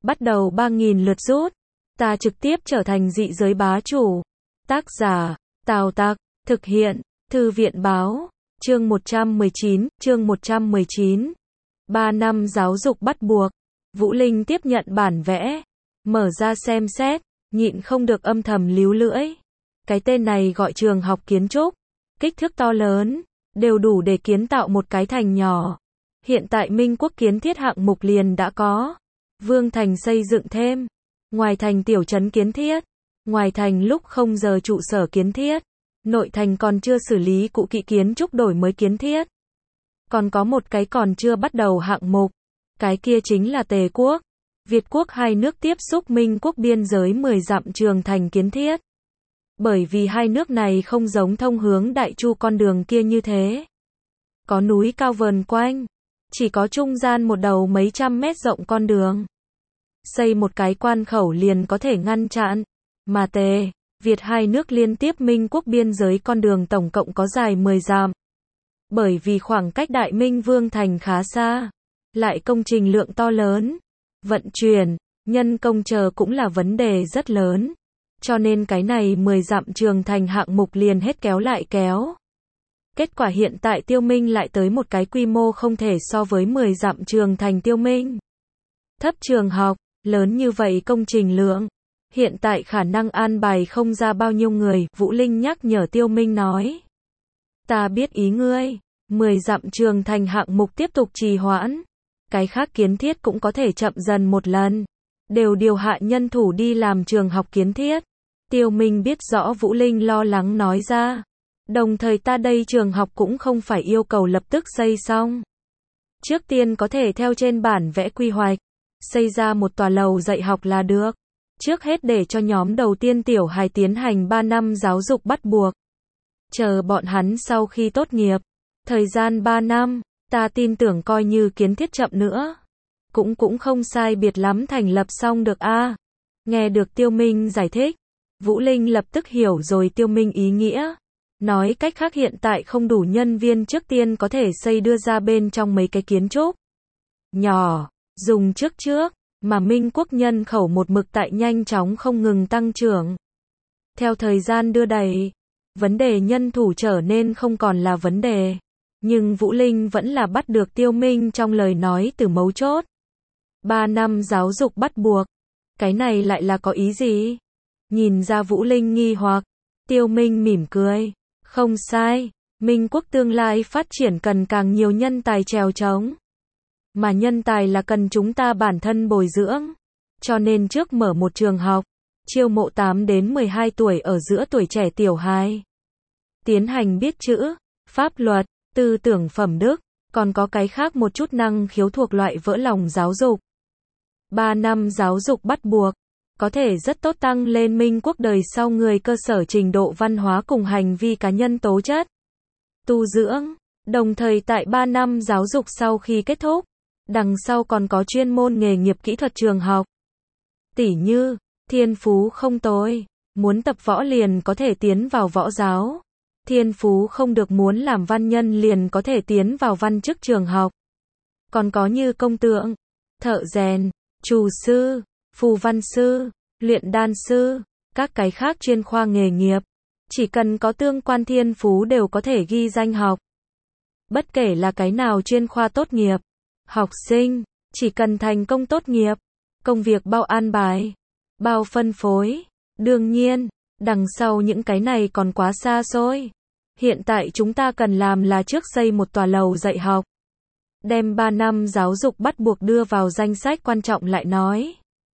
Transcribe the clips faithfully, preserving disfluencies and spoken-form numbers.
bắt đầu ba nghìn lượt rút. Ta trực tiếp trở thành dị giới bá chủ. Tác giả, Tào Tặc, thực hiện, Thư viện Báo, chương một trăm mười chín, chương một trăm mười chín. ba năm giáo dục bắt buộc. Vũ Linh tiếp nhận bản vẽ, mở ra xem xét, nhịn không được âm thầm líu lưỡi. Cái tên này gọi trường học kiến trúc, kích thước to lớn, đều đủ để kiến tạo một cái thành nhỏ. Hiện tại Minh Quốc kiến thiết hạng mục liền đã có. Vương thành xây dựng thêm. Ngoài thành tiểu trấn kiến thiết. Ngoài thành lúc không giờ trụ sở kiến thiết. Nội thành còn chưa xử lý cụ kỵ kiến trúc đổi mới kiến thiết. Còn có một cái còn chưa bắt đầu hạng mục. Cái kia chính là Tề quốc. Việt quốc hai nước tiếp xúc Minh Quốc biên giới mười dặm trường thành kiến thiết. Bởi vì hai nước này không giống thông hướng Đại Chu con đường kia như thế. Có núi cao vờn quanh. Chỉ có trung gian một đầu mấy trăm mét rộng con đường. Xây một cái quan khẩu liền có thể ngăn chặn. Mà Tề, Việt hai nước liên tiếp Minh Quốc biên giới con đường tổng cộng có dài mười dặm. Bởi vì khoảng cách Đại Minh Vương thành khá xa. Lại công trình lượng to lớn. Vận chuyển, nhân công chờ cũng là vấn đề rất lớn. Cho nên cái này mười dặm trường thành hạng mục liền hết kéo lại kéo. Kết quả hiện tại Tiêu Minh lại tới một cái quy mô không thể so với mười dặm trường thành Tiêu Minh. Thấp trường học, lớn như vậy công trình lượng. Hiện tại khả năng an bài không ra bao nhiêu người, Vũ Linh nhắc nhở Tiêu Minh nói. Ta biết ý ngươi, mười dặm trường thành hạng mục tiếp tục trì hoãn. Cái khác kiến thiết cũng có thể chậm dần một lần. Đều điều hạ nhân thủ đi làm trường học kiến thiết. Tiêu Minh biết rõ Vũ Linh lo lắng nói ra. Đồng thời ta đây trường học cũng không phải yêu cầu lập tức xây xong. Trước tiên có thể theo trên bản vẽ quy hoạch. Xây ra một tòa lầu dạy học là được. Trước hết để cho nhóm đầu tiên tiểu hài tiến hành ba năm giáo dục bắt buộc. Chờ bọn hắn sau khi tốt nghiệp. Thời gian ba năm, ta tin tưởng coi như kiến thiết chậm nữa. Cũng cũng không sai biệt lắm thành lập xong được a. À. Nghe được Tiêu Minh giải thích. Vũ Linh lập tức hiểu rồi Tiêu Minh ý nghĩa. Nói cách khác hiện tại không đủ nhân viên trước tiên có thể xây đưa ra bên trong mấy cái kiến trúc. Nhỏ, dùng trước trước, mà Minh Quốc nhân khẩu một mực tại nhanh chóng không ngừng tăng trưởng. Theo thời gian đưa đẩy, vấn đề nhân thủ trở nên không còn là vấn đề. Nhưng Vũ Linh vẫn là bắt được Tiêu Minh trong lời nói từ mấu chốt. Ba năm giáo dục bắt buộc. Cái này lại là có ý gì? Nhìn ra Vũ Linh nghi hoặc, Tiêu Minh mỉm cười. Không sai, Minh Quốc tương lai phát triển cần càng nhiều nhân tài trèo trống. Mà nhân tài là cần chúng ta bản thân bồi dưỡng. Cho nên trước mở một trường học, chiêu mộ tám đến mười hai tuổi ở giữa tuổi trẻ tiểu hài. Tiến hành biết chữ, pháp luật, tư tưởng phẩm đức, còn có cái khác một chút năng khiếu thuộc loại vỡ lòng giáo dục. ba năm giáo dục bắt buộc, có thể rất tốt tăng lên Minh Quốc đời sau người cơ sở trình độ văn hóa cùng hành vi cá nhân tố chất. Tu dưỡng, đồng thời tại ba năm giáo dục sau khi kết thúc, đằng sau còn có chuyên môn nghề nghiệp kỹ thuật trường học. Tỉ như, thiên phú không tồi, muốn tập võ liền có thể tiến vào võ giáo. Thiên phú không được muốn làm văn nhân liền có thể tiến vào văn chức trường học. Còn có như công tượng, thợ rèn, trù sư, phù văn sư, luyện đan sư, các cái khác chuyên khoa nghề nghiệp. Chỉ cần có tương quan thiên phú đều có thể ghi danh học. Bất kể là cái nào chuyên khoa tốt nghiệp, học sinh, chỉ cần thành công tốt nghiệp, công việc bao an bài, bao phân phối. Đương nhiên, đằng sau những cái này còn quá xa xôi. Hiện tại chúng ta cần làm là trước xây một tòa lầu dạy học. Đem ba năm giáo dục bắt buộc đưa vào danh sách quan trọng lại nói.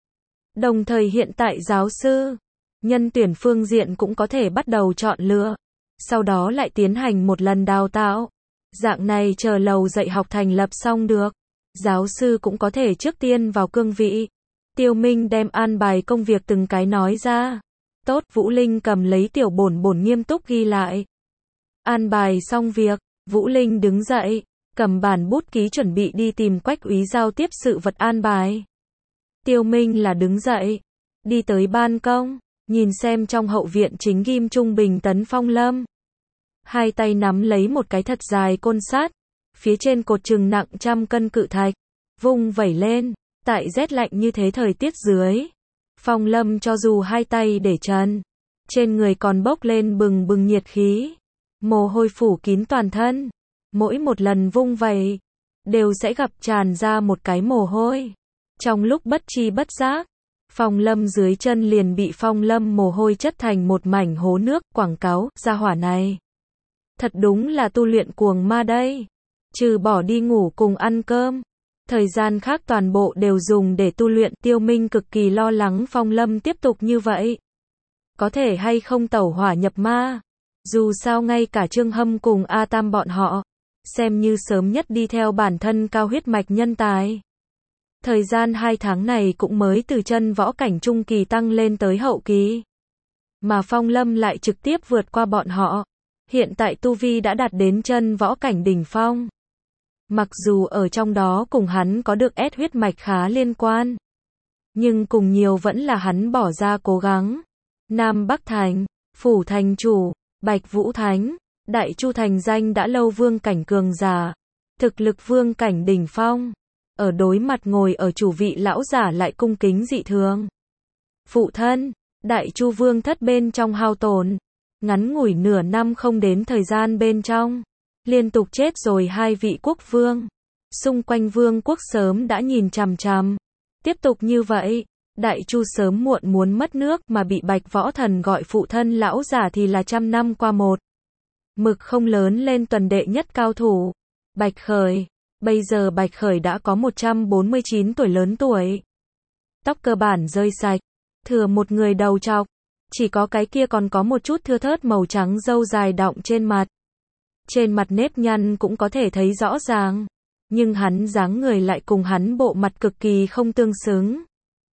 Đồng thời hiện tại giáo sư, nhân tuyển phương diện cũng có thể bắt đầu chọn lựa. Sau đó lại tiến hành một lần đào tạo. Dạng này chờ lầu dạy học thành lập xong được. Giáo sư cũng có thể trước tiên vào cương vị. Tiêu Minh đem an bài công việc từng cái nói ra. Tốt, Vũ Linh cầm lấy tiểu bổn bổn nghiêm túc ghi lại. An bài xong việc, Vũ Linh đứng dậy, cầm bản bút ký chuẩn bị đi tìm Quách úy giao tiếp sự vật an bài. Tiêu Minh là đứng dậy, đi tới ban công, nhìn xem trong hậu viện chính ghim trung bình tấn phong lâm. Hai tay nắm lấy một cái thật dài côn sắt, phía trên cột chừng nặng trăm cân cự thạch, vung vẩy lên, Tại rét lạnh như thế thời tiết dưới, Phong Lâm cho dù hai tay để trần, trên người còn bốc lên bừng bừng nhiệt khí, mồ hôi phủ kín toàn thân, mỗi một lần vung vẩy, đều sẽ gặp tràn ra một cái mồ hôi. Trong lúc bất tri bất giác, Phong Lâm dưới chân liền bị Phong Lâm mồ hôi chất thành một mảnh hố nước, quảng cáo, gia hỏa này. Thật đúng là tu luyện cuồng ma đây. Trừ bỏ đi ngủ cùng ăn cơm, thời gian khác toàn bộ đều dùng để tu luyện. Tiêu Minh cực kỳ lo lắng Phong Lâm tiếp tục như vậy, có thể hay không tẩu hỏa nhập ma. Dù sao ngay cả Trương Hâm cùng A Tam bọn họ, xem như sớm nhất đi theo bản thân cao huyết mạch nhân tài. Thời gian hai tháng này cũng mới từ chân võ cảnh trung kỳ tăng lên tới hậu kỳ. Mà Phong Lâm lại trực tiếp vượt qua bọn họ. Hiện tại tu vi đã đạt đến chân võ cảnh đỉnh phong. Mặc dù ở trong đó cùng hắn có được ép huyết mạch khá liên quan, nhưng cùng nhiều vẫn là hắn bỏ ra cố gắng. Nam Bắc Thành, Phủ Thành Chủ, Bạch Vũ Thánh, Đại Chu thành danh đã lâu vương cảnh cường giả, thực lực vương cảnh đỉnh phong. Ở đối mặt ngồi ở chủ vị lão giả lại cung kính dị thường. Phụ thân, Đại Chu vương thất bên trong hao tổn, ngắn ngủi nửa năm không đến thời gian bên trong, liên tục chết rồi hai vị quốc vương. Xung quanh vương quốc sớm đã nhìn chằm chằm. Tiếp tục như vậy, Đại Chu sớm muộn muốn mất nước, mà bị Bạch Võ Thần gọi phụ thân lão giả thì là trăm năm qua một. Mực không lớn lên tuần đệ nhất cao thủ. Bạch Khởi. Bây giờ Bạch Khởi đã có một trăm bốn mươi chín tuổi, lớn tuổi. Tóc cơ bản rơi sạch, thừa một người đầu trọc, chỉ có cái kia còn có một chút thưa thớt màu trắng râu dài đọng trên mặt. Trên mặt nếp nhăn cũng có thể thấy rõ ràng, nhưng hắn dáng người lại cùng hắn bộ mặt cực kỳ không tương xứng.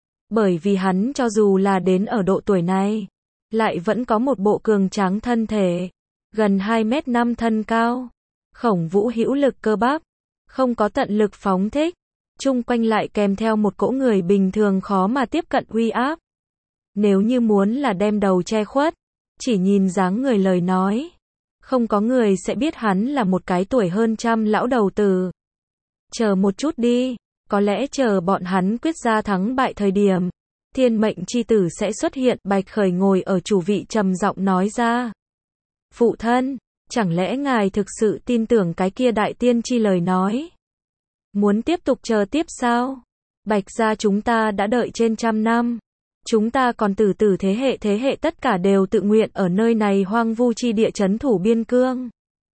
Bởi vì hắn cho dù là đến ở độ tuổi này, lại vẫn có một bộ cường tráng thân thể, gần hai mét năm thân cao, khổng vũ hữu lực cơ bắp, không có tận lực phóng thích, chung quanh lại kèm theo một cỗ người bình thường khó mà tiếp cận uy áp. Nếu như muốn là đem đầu che khuất, chỉ nhìn dáng người lời nói, không có người sẽ biết hắn là một cái tuổi hơn trăm lão đầu tử. Chờ một chút đi, có lẽ chờ bọn hắn quyết ra thắng bại thời điểm, thiên mệnh chi tử sẽ xuất hiện. Bạch Khởi ngồi ở chủ vị trầm giọng nói ra. Phụ thân, chẳng lẽ ngài thực sự tin tưởng cái kia đại tiên tri lời nói? Muốn tiếp tục chờ tiếp sao? Bạch gia chúng ta đã đợi trên trăm năm. Chúng ta còn từ từ thế hệ thế hệ tất cả đều tự nguyện ở nơi này hoang vu chi địa trấn thủ biên cương,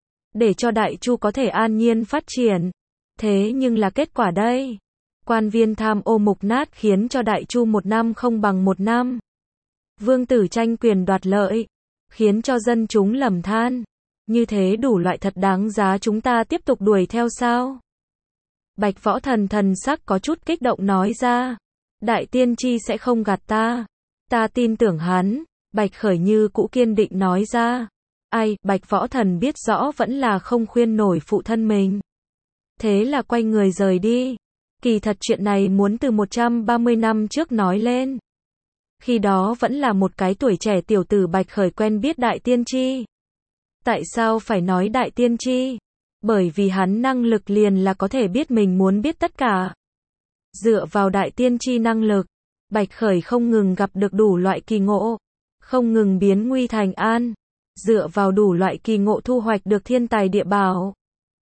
để cho Đại Chu có thể an nhiên phát triển. Thế nhưng là kết quả đây. Quan viên tham ô mục nát khiến cho Đại Chu một năm không bằng một năm. Vương tử tranh quyền đoạt lợi, khiến cho dân chúng lầm than. Như thế đủ loại thật đáng giá chúng ta tiếp tục đuổi theo sao? Bạch Võ Thần thần sắc có chút kích động nói ra. Đại tiên tri sẽ không gạt ta. Ta tin tưởng hắn. Bạch Khởi như cũ kiên định nói ra. Ai, Bạch Võ Thần biết rõ vẫn là không khuyên nổi phụ thân mình. Thế là quay người rời đi. Kỳ thật chuyện này muốn từ một trăm ba mươi năm trước nói lên. Khi đó vẫn là một cái tuổi trẻ tiểu tử Bạch Khởi quen biết đại tiên tri. Tại sao phải nói đại tiên tri? Bởi vì hắn năng lực liền là có thể biết mình muốn biết tất cả. Dựa vào đại tiên tri năng lực, Bạch Khởi không ngừng gặp được đủ loại kỳ ngộ, không ngừng biến nguy thành an, dựa vào đủ loại kỳ ngộ thu hoạch được thiên tài địa bảo,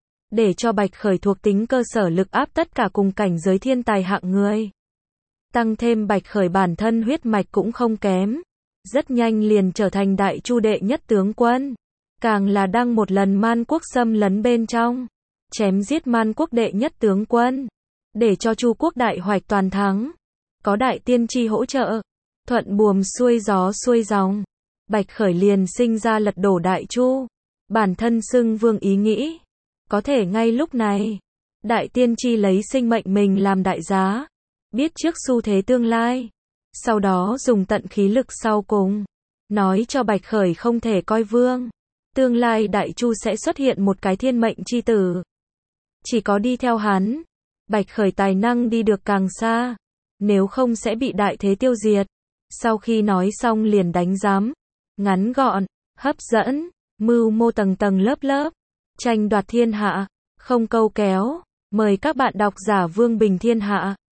để cho Bạch Khởi thuộc tính cơ sở lực áp tất cả cùng cảnh giới thiên tài hạng người. Tăng thêm Bạch Khởi bản thân huyết mạch cũng không kém, rất nhanh liền trở thành Đại Chu đệ nhất tướng quân, càng là đăng một lần Man quốc xâm lấn bên trong, chém giết Man quốc đệ nhất tướng quân, để cho Chu quốc đại hoạch toàn thắng. Có đại tiên tri hỗ trợ, thuận buồm xuôi gió xuôi dòng, Bạch Khởi liền sinh ra lật đổ Đại Chu, bản thân xưng vương ý nghĩ. Có thể ngay lúc này, đại tiên tri lấy sinh mệnh mình làm đại giá, biết trước xu thế tương lai, sau đó dùng tận khí lực sau cùng, nói cho Bạch Khởi không thể coi vương. Tương lai Đại Chu sẽ xuất hiện một cái thiên mệnh chi tử. Chỉ có đi theo hắn, Bạch Khởi tài năng đi được càng xa, nếu không sẽ bị đại thế tiêu diệt. Sau khi nói xong liền đánh giám, ngắn gọn, hấp dẫn, mưu mô tầng tầng lớp lớp, tranh đoạt thiên hạ, không câu kéo. Mời các bạn đọc giả Vương Bình Thiên Hạ.